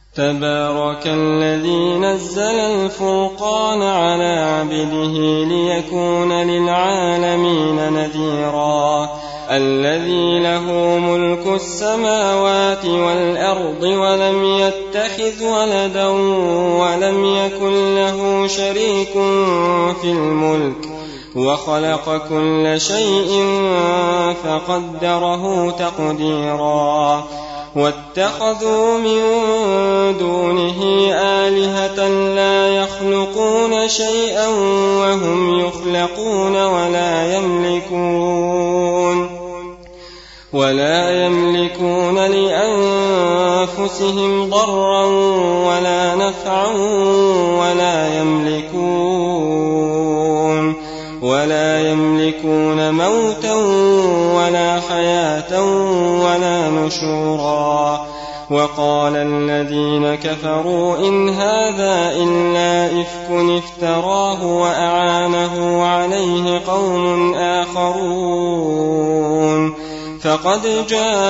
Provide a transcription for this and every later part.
تبارك الذي نزل الفرقان على عبده ليكون للعالمين نذيرا الذي له ملك السماوات والأرض ولم يتخذ ولدا ولم يكن له شريك في الملك وخلق كل شيء فقدره تقديرا واتخذوا من دونه آلهة لا يخلقون شيئا وهم يخلقون ولا يملكون لأنفسهم ضرا ولا نفعا ولا يملكون موتا ولا حياة ولا نشورا وقال الذين كفروا إن هذا إلا إفك افتراه وأعانه عليه قوم آخرون فقد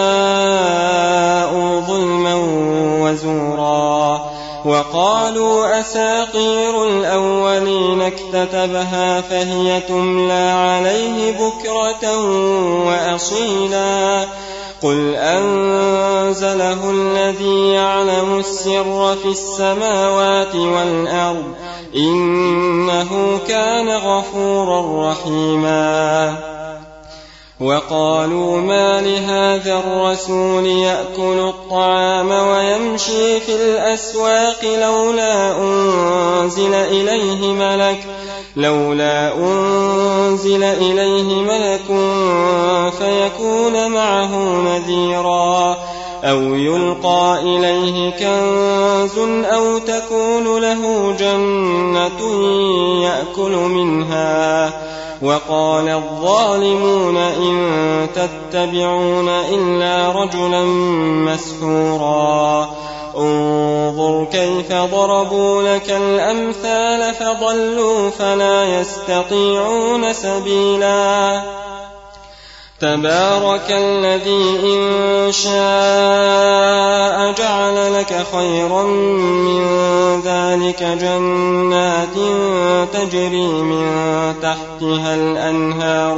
جاءوا ظلما وزورا وقالوا أساطير الأولين اكتتبها فهي تملى عليه بكرة وأصيلا قل أنزله الذي يعلم السر في السماوات والأرض إنه كان غفورا رحيما وقالوا ما لهذا الرسول يأكل الطعام ويمشي في الأسواق لولا أنزل إليه ملك فيكون معه نذيرا أو يلقى إليه كنز أو تكون له جنة يأكل منها وقال الظالمون إن تتبعون إلا رجلا مسحورا انظر كيف ضربوا لك الأمثال فضلوا فلا يستطيعون سبيلا تبارك الذي إن شاء جعل لك خيرا من ذلك جنات تجري من تحتها الأنهار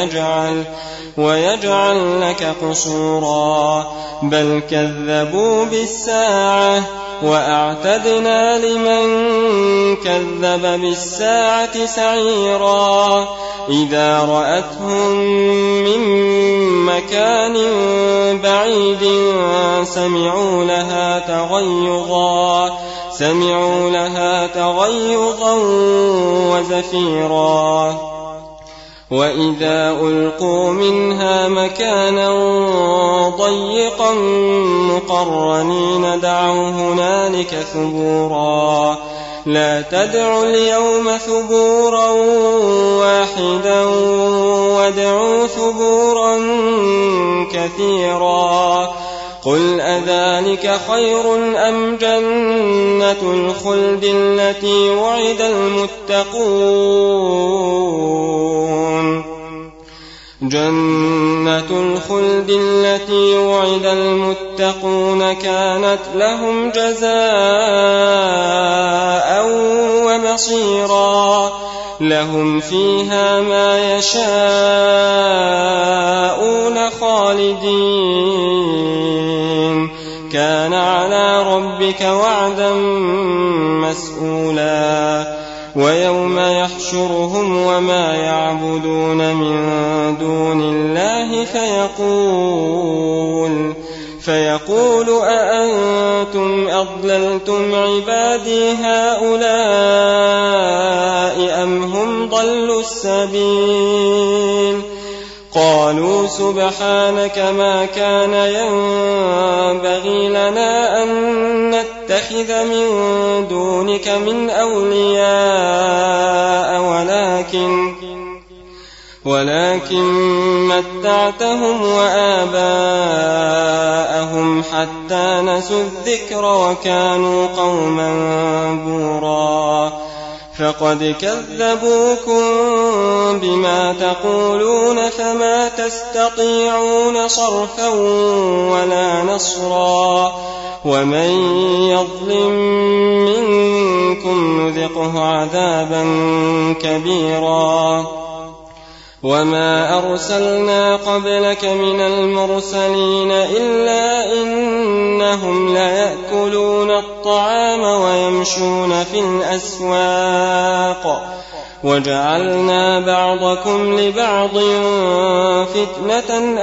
ويجعل لك قصورا بل كذبوا بالساعة وأعتدنا لمن كذب بالساعة سعيرا إذا رأتهم من مكان بعيد سمعوا لها تغيظا وزفيرا وإذا ألقوا منها مكانا ضيقا مقرنين دعوا هنالك ثبورا لا تدعوا اليوم ثبورا واحدا وادعوا ثبورا كثيرا قل أذلك خير أم جنة الخلد التي وعد المتقون جنة الخلد التي وعد المتقون كانت لهم جزاء ومصيرا لهم فيها ما يشاءون خالدين كان على ربك وعدا مسئولا ويوم يحشرهم وما يعبدون من دون الله فيقول أأنتم أضللتم عبادي هؤلاء أم هم ضلوا السبيل قالوا سبحانك ما كان ينبغي لنا أن نتخذ من دونك من أولياء ولكن متعتهم وآباءهم حتى نسوا الذكر وكانوا قوما بورا فقد كذبوكم بما تقولون فما تستطيعون صرفا ولا نصرا ومن يظلم منكم نذقه عذابا كبيرا وما أرسلنا قبلك من المرسلين إلا إنهم ليأكلون الطعام ويمشون في الأسواق وجعلنا بعضكم لبعض فتنة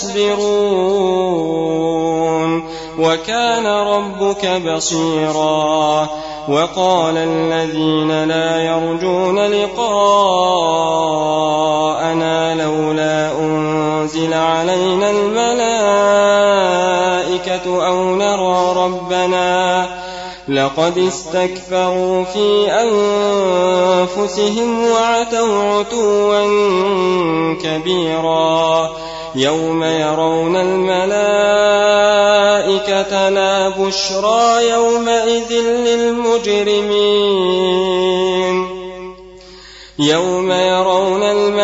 أتصبرون وكان ربك بصيرا وقال الذين لا يرجون لقاءنا لولا أنزل علينا الملائكة أو نرى ربنا لقد استكبروا في أنفسهم وعتوا عتوا كبيرا يوم يرون الملائكة لا بشرى يومئذ للمجرمين يوم يرون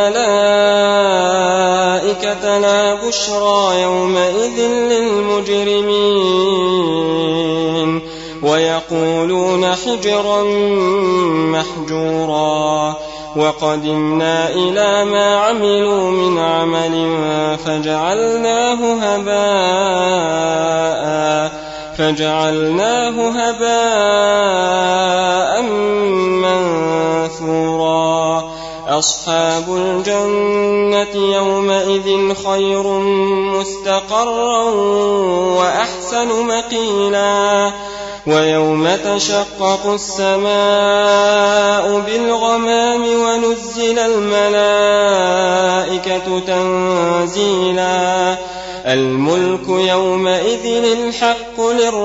الملائكة لا بشرى يومئذ للمجرمين ويقولون حجرا محجورا وقدمنا إلى ما عملوا من عمل فجعلناه هباء منثورا أصحاب الجنة يومئذ خير مستقرا وأحسن مقيلا ويوم تشقق السماء بالغمام ونزل الملائكة تنزيلا الملك يومئذ الحق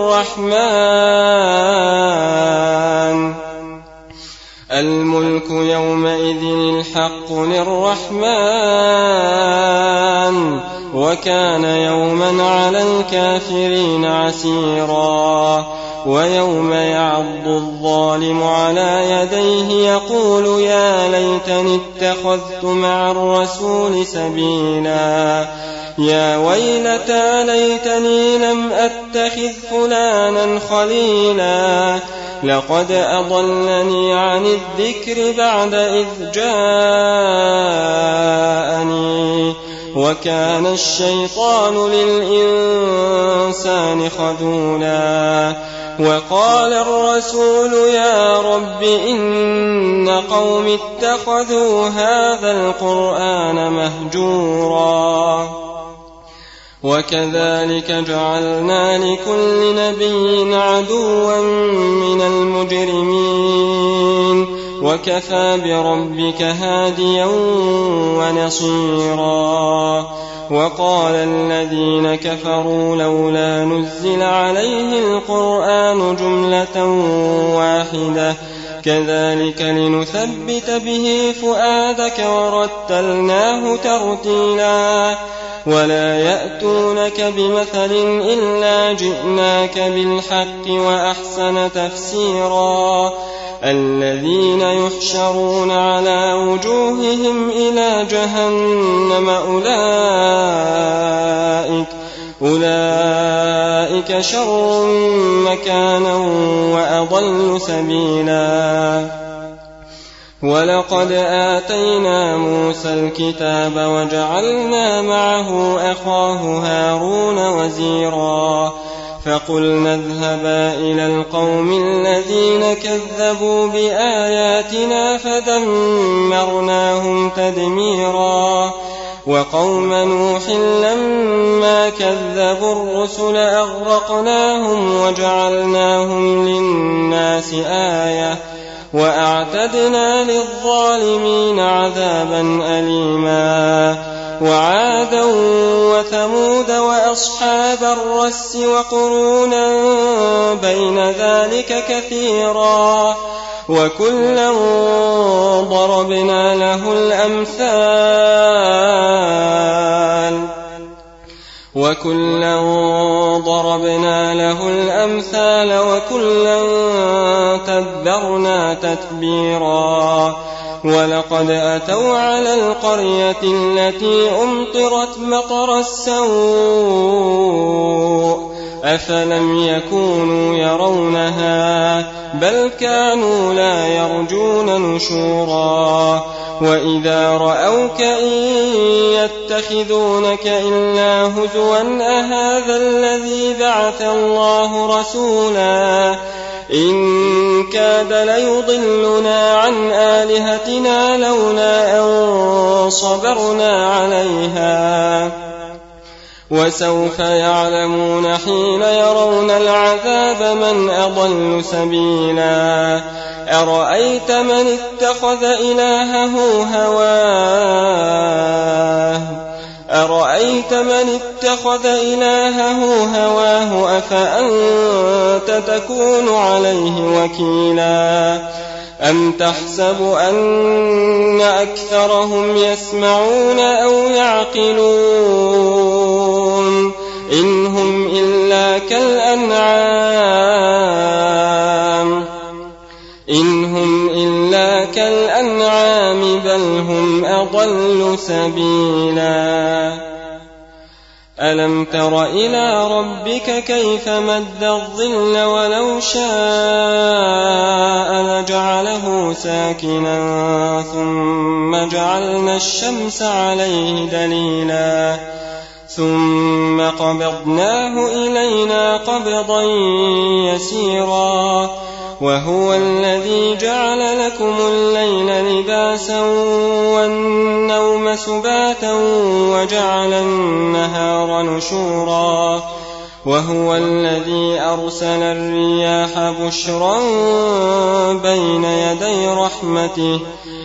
للرحمن وكان يوما على الكافرين عسيرا ويوم يعض الظالم على يديه يقول يا ليتني اتخذت مع الرسول سبيلا يا ويلتى ليتني لم أتخذ فلانا خليلا لقد أضلني عن الذكر بعد إذ جاءني وكان الشيطان للإنسان خذولا وقال الرسول يا رب إن قوم اتخذوا هذا القرآن مهجورا وكذلك جعلنا لكل نبي عدوا من المجرمين وكفى بربك هاديا ونصيرا وقال الذين كفروا لولا نزل عليه القرآن جملة واحدة كذلك لنثبت به فؤادك ورتلناه ترتيلا ولا يأتونك بمثل إلا جئناك بالحق وأحسن تفسيرا الذين يحشرون على وجوههم إلى جهنم أولئك شر مكانا وأضل سبيلا ولقد آتينا موسى الكتاب وجعلنا معه أخاه هارون وزيرا فقلنا اذهبا إلى القوم الذين كذبوا بآياتنا فدمرناهم تدميرا وقوم نوح لما كذبوا الرسل أغرقناهم وجعلناهم للناس آية وأعتدنا للظالمين عذابا أليما وعادا وثمود وأصحاب الرس وقرونا بين ذلك كثيرا وكلا ضربنا له الأمثال وكلا تبرنا تتبيرا ولقد أتوا على القرية التي أمطرت مطر السوء أفلم يكونوا يرونها بل كانوا لا يرجون نشورا وإذا رأوك إن يتخذونك إلا هزوا أهذا الذي بعث الله رسولا إن كاد ليضلنا عن آلهتنا لولا أن صبرنا عليها وسوف يعلمون حين يرون العذاب من أضل سبيلا أرأيت من اتخذ إلهه هواه أفأنت تكون عليه وكيلا أم تحسب أن أكثرهم يسمعون أو يعقلون إن هم إلا كالأنعام بل هم أضل سبيلا ألم تر إلى ربك كيف مد الظل ولو شاء لجعله ساكنا ثم جعلنا الشمس عليه دليلا ثم قبضناه إلينا قبضا يسيرا وهو الذي جعل لكم الليل لباسا والنوم سباتا وجعل النهار نشورا وهو الذي أرسل الرياح بشرا بين يدي رحمته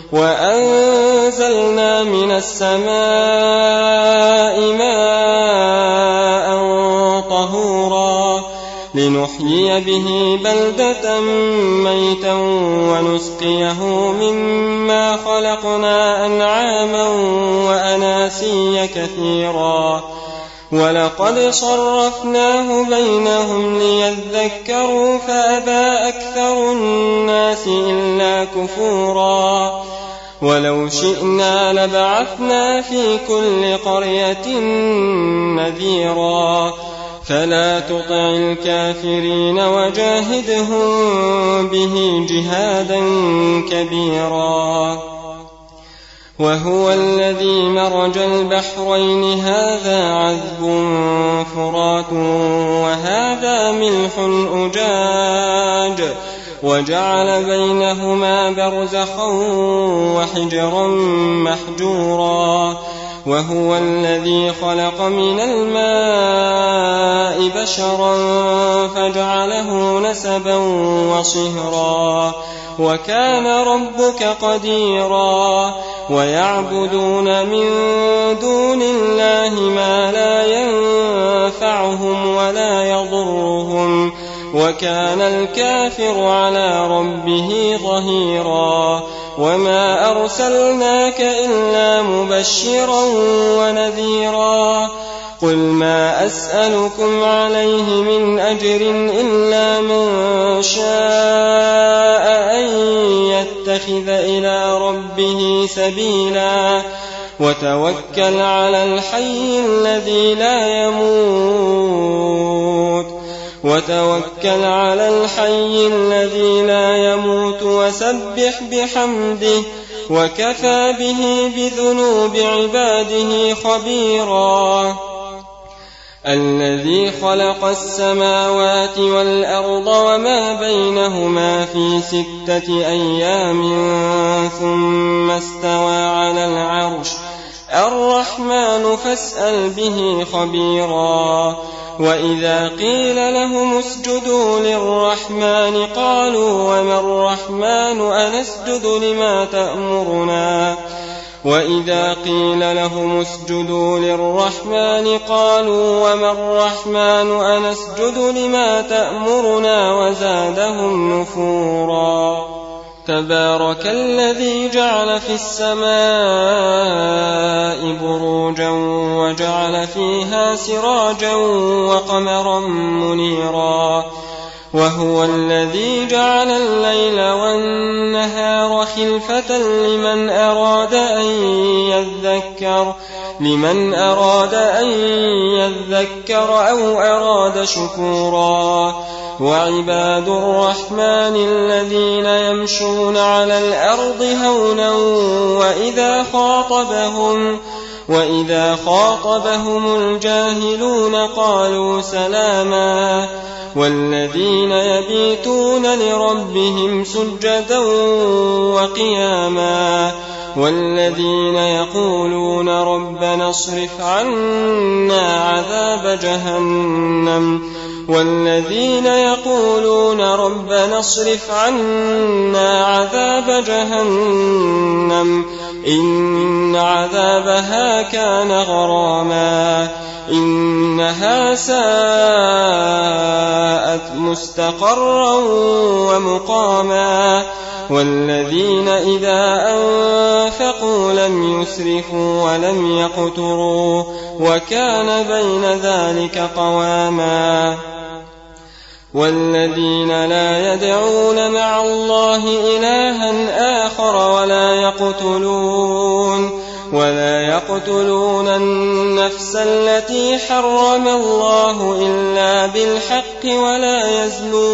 وأنزلنا من السماء ماء طهورا لنحيي به بلدة ميتا ونسقيه مما خلقنا أنعاما وأناسيا كثيرا ولقد صرفناه بينهم ليذكروا فأبى أكثر الناس إلا كفورا ولو شئنا لبعثنا في كل قرية نذيرا فلا تطع الكافرين وجاهدهم به جهادا كبيرا وهو الذي مرج البحرين هذا عذب فرات وهذا ملح أجاج وجعل بينهما برزخا وحجرا محجورا وهو الذي خلق من الماء بشرا فجعله نسبا وصهرا وكان ربك قديرا ويعبدون من دون الله ما لا ينفعهم ولا يضرهم وكان الكافر على ربه ظهيرا وما أرسلناك إلا مبشرا ونذيرا قل ما أسألكم عليه من أجر إلا من شاء أن يتخذ إلى ربه سبيلا وتوكل على الحي الذي لا يموت وسبح بحمده وكفى به بذنوب عباده خبيرا الذي خلق السماوات والأرض وما بينهما في 6 أيام ثم استوى على العرش الرحمن فاسأل به خبيرا وإذا قيل لهم اسجدوا للرحمن قالوا وما الرحمن أنسجد لما تأمرنا وإذا قيل لهم اسجدوا للرحمن قالوا وما الرحمن أنسجد لما تأمرنا وزادهم نفورا تبارك الذي جعل في السماء بروجا وجعل فيها سراجا وقمرا منيرا وهو الذي جعل الليل والنهار خلفة لمن أراد أن يذكر لمن أراد أن يذكر أو أراد شكورا وعباد الرحمن الذين يمشون على الأرض هونا وإذا خاطبهم الجاهلون قالوا سلاما والذين يبيتون لربهم سجدا وقياما والذين يقولون ربنا اصرف عنا عذاب جهنم إن عذابها كان غراما إنها ساءت مستقرا ومقاما والذين إذا أنفقوا لم يسرفوا ولم يقتروا وكان بين ذلك قواما والذين لا يدعون مع الله إلها آخر ولا يقتلون النفس التي حرم الله إلا بالحق ولا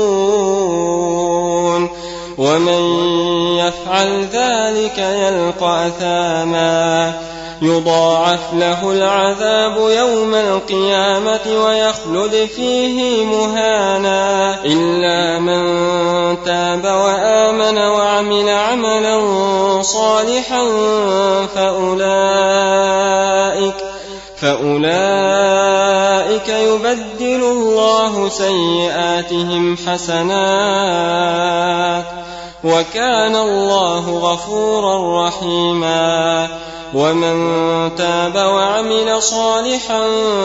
يزنون ومن يفعل ذلك يلقى أثاما يضاعف له العذاب يوم القيامة ويخلد فيه مهانا إلا من تاب وآمن وعمل عملا صالحا فأولئك يبدل الله سيئاتهم حسنات وكان الله غفورا رحيما ومن تاب وعمل صالحا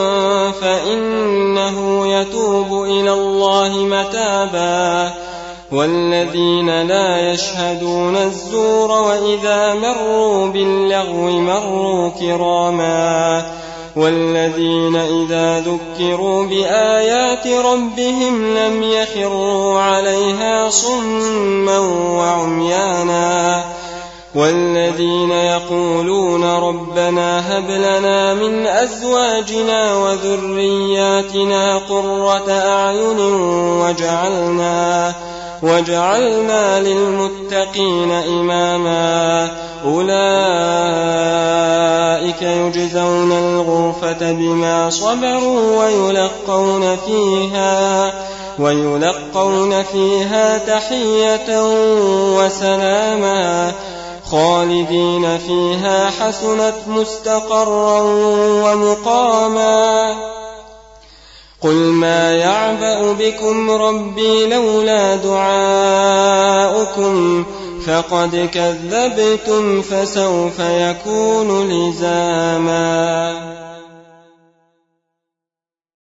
فإنه يتوب إلى الله متابا والذين لا يشهدون الزور وإذا مروا باللغو مروا كراما والذين إذا ذكروا بآيات ربهم لم يخروا عليها صما وعميانا والذين يقولون ربنا هب لنا من أزواجنا وذرياتنا قرة أعين وجعلنا للمتقين إماما أولئك يجزون الغرفة بما صبروا ويلقون فيها تحية وسلاما خالدين فيها حسنت مستقرا ومقاما قل ما يعبأ بكم ربي لولا دعاؤكم فقد كذبتم فسوف يكون لزاما